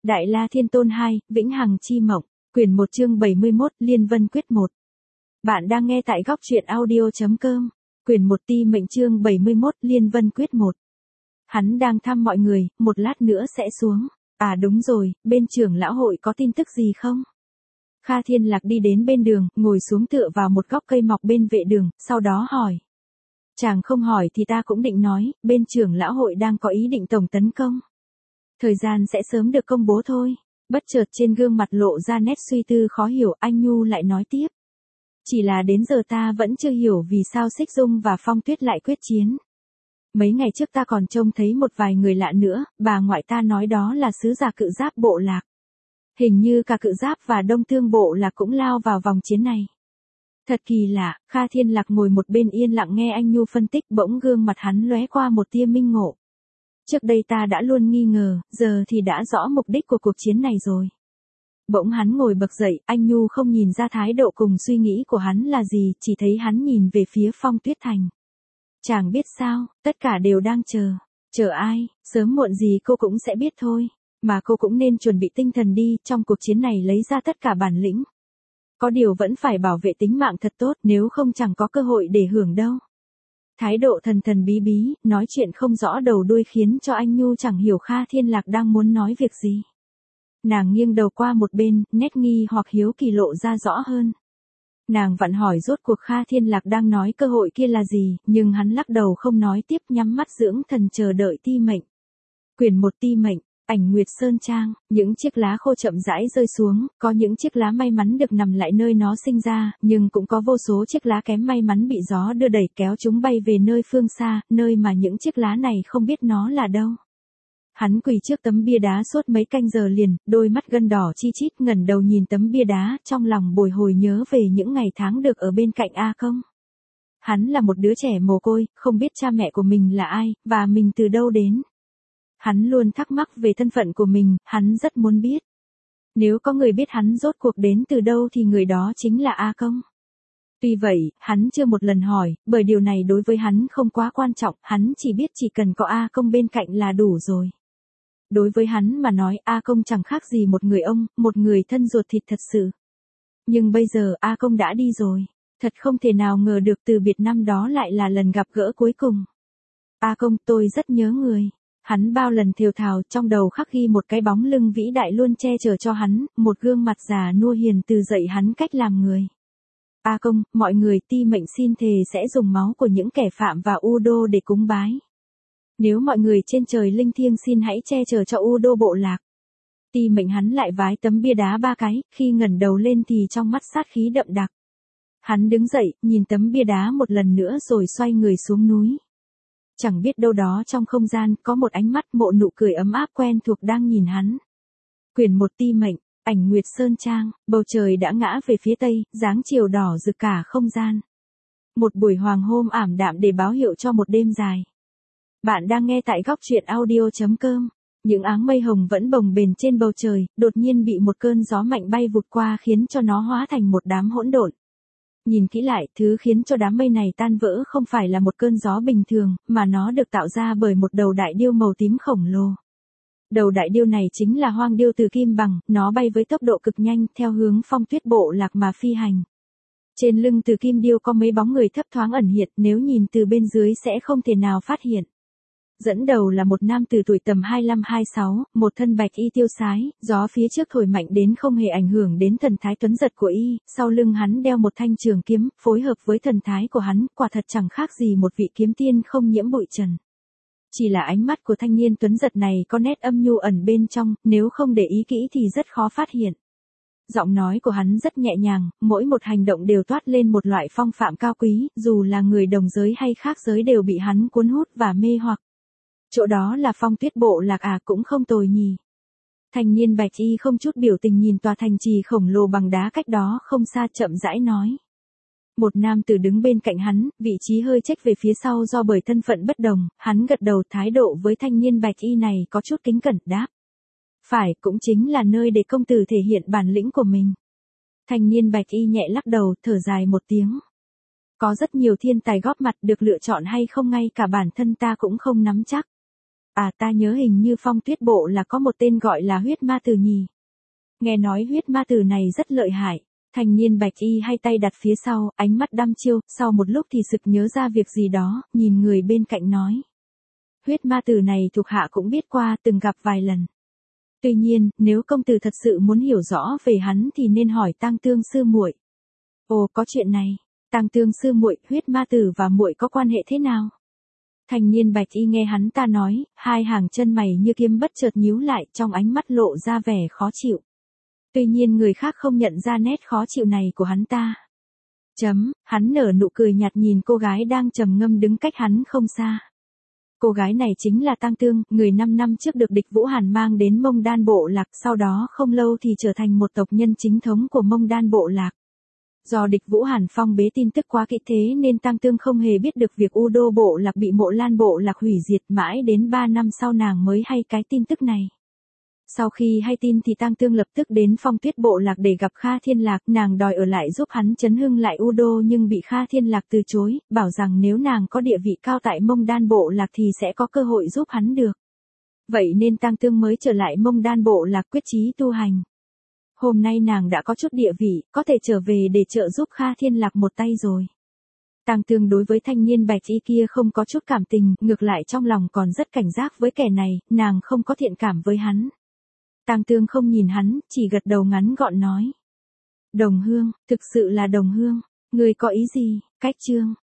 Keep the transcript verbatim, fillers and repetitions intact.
Đại La Thiên Tôn hai, Vĩnh Hằng Chi Mộng, quyển một chương bảy mươi mốt, Liên Vân Quyết một. Bạn đang nghe tại góc truyện audio.com, quyển một ti mệnh chương bảy mươi mốt, Liên Vân Quyết một. Hắn đang thăm mọi người, một lát nữa sẽ xuống. À đúng rồi, bên trưởng lão hội có tin tức gì không? Kha Thiên Lạc đi đến bên đường, ngồi xuống tựa vào một góc cây mọc bên vệ đường, sau đó hỏi. Chàng không hỏi thì ta cũng định nói, bên trưởng lão hội đang có ý định tổng tấn công. Thời gian sẽ sớm được công bố thôi. Bất chợt trên gương mặt lộ ra nét suy tư khó hiểu, anh Nhu lại nói tiếp. Chỉ là đến giờ ta vẫn chưa hiểu vì sao Xích Dung và Phong Tuyết lại quyết chiến. Mấy ngày trước ta còn trông thấy một vài người lạ nữa, bà ngoại ta nói đó là sứ giả Cự Giáp bộ lạc. Hình như cả Cự Giáp và Đông Thương bộ lạc cũng lao vào vòng chiến này. Thật kỳ lạ, Kha Thiên Lạc ngồi một bên yên lặng nghe anh Nhu phân tích, bỗng gương mặt hắn lóe qua một tia minh ngộ. Trước đây ta đã luôn nghi ngờ, giờ thì đã rõ mục đích của cuộc chiến này rồi. Bỗng hắn ngồi bật dậy, anh Nhu không nhìn ra thái độ cùng suy nghĩ của hắn là gì, chỉ thấy hắn nhìn về phía Phong Tuyết Thành. Chàng biết sao, tất cả đều đang chờ. Chờ ai, sớm muộn gì cô cũng sẽ biết thôi. Mà cô cũng nên chuẩn bị tinh thần đi, trong cuộc chiến này lấy ra tất cả bản lĩnh. Có điều vẫn phải bảo vệ tính mạng thật tốt, nếu không chẳng có cơ hội để hưởng đâu. Thái độ thần thần bí bí, nói chuyện không rõ đầu đuôi khiến cho anh Nhu chẳng hiểu Kha Thiên Lạc đang muốn nói việc gì. Nàng nghiêng đầu qua một bên, nét nghi hoặc hiếu kỳ lộ ra rõ hơn. Nàng vặn hỏi rốt cuộc Kha Thiên Lạc đang nói cơ hội kia là gì, nhưng hắn lắc đầu không nói tiếp, nhắm mắt dưỡng thần chờ đợi ti mệnh. Quyển một ti mệnh. Ảnh Nguyệt Sơn Trang, những chiếc lá khô chậm rãi rơi xuống, có những chiếc lá may mắn được nằm lại nơi nó sinh ra, nhưng cũng có vô số chiếc lá kém may mắn bị gió đưa đẩy kéo chúng bay về nơi phương xa, nơi mà những chiếc lá này không biết nó là đâu. Hắn quỳ trước tấm bia đá suốt mấy canh giờ liền, đôi mắt gân đỏ chi chít ngẩng đầu nhìn tấm bia đá, trong lòng bồi hồi nhớ về những ngày tháng được ở bên cạnh A Công. Hắn là một đứa trẻ mồ côi, không biết cha mẹ của mình là ai, và mình từ đâu đến. Hắn luôn thắc mắc về thân phận của mình, hắn rất muốn biết. Nếu có người biết hắn rốt cuộc đến từ đâu thì người đó chính là A Công. Tuy vậy, hắn chưa một lần hỏi, bởi điều này đối với hắn không quá quan trọng, hắn chỉ biết chỉ cần có A Công bên cạnh là đủ rồi. Đối với hắn mà nói A Công chẳng khác gì một người ông, một người thân ruột thịt thật sự. Nhưng bây giờ A Công đã đi rồi. Thật không thể nào ngờ được từ biệt năm đó lại là lần gặp gỡ cuối cùng. A Công, tôi rất nhớ người. Hắn bao lần thều thào, trong đầu khắc ghi một cái bóng lưng vĩ đại luôn che chở cho hắn, một gương mặt già nua hiền từ dạy hắn cách làm người. A Công, mọi người ti mệnh xin thề sẽ dùng máu của những kẻ phạm và U Đô để cúng bái. Nếu mọi người trên trời linh thiêng xin hãy che chở cho U Đô bộ lạc. Ti mệnh hắn lại vái tấm bia đá ba cái, khi ngẩng đầu lên thì trong mắt sát khí đậm đặc. Hắn đứng dậy, nhìn tấm bia đá một lần nữa rồi xoay người xuống núi. Chẳng biết đâu đó trong không gian có một ánh mắt mộ nụ cười ấm áp quen thuộc đang nhìn hắn. Quyển một ti mệnh, Ảnh Nguyệt Sơn Trang, bầu trời đã ngã về phía tây, dáng chiều đỏ rực cả không gian. Một buổi hoàng hôn ảm đạm để báo hiệu cho một đêm dài. Bạn đang nghe tại góc truyện audio.com. Những áng mây hồng vẫn bồng bềnh trên bầu trời, đột nhiên bị một cơn gió mạnh bay vụt qua khiến cho nó hóa thành một đám hỗn độn. Nhìn kỹ lại, thứ khiến cho đám mây này tan vỡ không phải là một cơn gió bình thường, mà nó được tạo ra bởi một đầu đại điêu màu tím khổng lồ. Đầu đại điêu này chính là hoang điêu từ Kim Bằng, nó bay với tốc độ cực nhanh theo hướng Phong Tuyết bộ lạc mà phi hành. Trên lưng từ Kim điêu có mấy bóng người thấp thoáng ẩn hiện, nếu nhìn từ bên dưới sẽ không thể nào phát hiện. Dẫn đầu là một nam từ tuổi tầm hai mươi lăm hai mươi sáu, một thân bạch y tiêu sái, gió phía trước thổi mạnh đến không hề ảnh hưởng đến thần thái tuấn giật của y, sau lưng hắn đeo một thanh trường kiếm, phối hợp với thần thái của hắn, quả thật chẳng khác gì một vị kiếm tiên không nhiễm bụi trần. Chỉ là ánh mắt của thanh niên tuấn giật này có nét âm nhu ẩn bên trong, nếu không để ý kỹ thì rất khó phát hiện. Giọng nói của hắn rất nhẹ nhàng, mỗi một hành động đều toát lên một loại phong phạm cao quý, dù là người đồng giới hay khác giới đều bị hắn cuốn hút và mê hoặc. Chỗ đó là Phong Tuyết bộ lạc à, cũng không tồi nhỉ. Thanh niên bạch y không chút biểu tình nhìn tòa thành trì khổng lồ bằng đá cách đó không xa chậm rãi nói. Một nam tử đứng bên cạnh hắn, vị trí hơi chếch về phía sau do bởi thân phận bất đồng, hắn gật đầu, thái độ với thanh niên bạch y này có chút kính cẩn, đáp. Phải, cũng chính là nơi để công tử thể hiện bản lĩnh của mình. Thanh niên bạch y nhẹ lắc đầu, thở dài một tiếng. Có rất nhiều thiên tài góp mặt, được lựa chọn hay không ngay cả bản thân ta cũng không nắm chắc. À ta nhớ hình như Phong Tuyết Bộ là có một tên gọi là huyết ma tử nhỉ. Nghe nói huyết ma tử này rất lợi hại. Thanh niên bạch y hai tay đặt phía sau, ánh mắt đăm chiêu, sau một lúc thì sực nhớ ra việc gì đó, nhìn người bên cạnh nói. Huyết ma tử này thuộc hạ cũng biết qua, từng gặp vài lần. Tuy nhiên, nếu công tử thật sự muốn hiểu rõ về hắn thì nên hỏi Tang Tương sư muội. Ồ, có chuyện này. Tang Tương sư muội, huyết ma tử và muội có quan hệ thế nào? Thanh niên bạch y nghe hắn ta nói, hai hàng chân mày như kiếm bất chợt nhíu lại, trong ánh mắt lộ ra vẻ khó chịu. Tuy nhiên người khác không nhận ra nét khó chịu này của hắn ta. Chấm, hắn nở nụ cười nhạt nhìn cô gái đang trầm ngâm đứng cách hắn không xa. Cô gái này chính là Tang Tương, người năm năm trước được địch Vũ Hàn mang đến Mông Đan Bộ Lạc, sau đó không lâu thì trở thành một tộc nhân chính thống của Mông Đan Bộ Lạc. Do địch Vũ Hàn phong bế tin tức quá kỹ thế nên Tang Tương không hề biết được việc U Đô Bộ Lạc bị Mộ Lan Bộ Lạc hủy diệt, mãi đến ba năm sau nàng mới hay cái tin tức này. Sau khi hay tin thì Tang Tương lập tức đến Phong Tuyết Bộ Lạc để gặp Kha Thiên Lạc, nàng đòi ở lại giúp hắn chấn hưng lại U Đô nhưng bị Kha Thiên Lạc từ chối, bảo rằng nếu nàng có địa vị cao tại Mông Đan Bộ Lạc thì sẽ có cơ hội giúp hắn được. Vậy nên Tang Tương mới trở lại Mông Đan Bộ Lạc quyết chí tu hành. Hôm nay nàng đã có chút địa vị, có thể trở về để trợ giúp Kha Thiên Lạc một tay rồi. Tang Tương đối với thanh niên bạch y kia không có chút cảm tình, ngược lại trong lòng còn rất cảnh giác với kẻ này, nàng không có thiện cảm với hắn. Tang Tương không nhìn hắn, chỉ gật đầu ngắn gọn nói. Đồng hương, thực sự là đồng hương, ngươi có ý gì? Cách chương,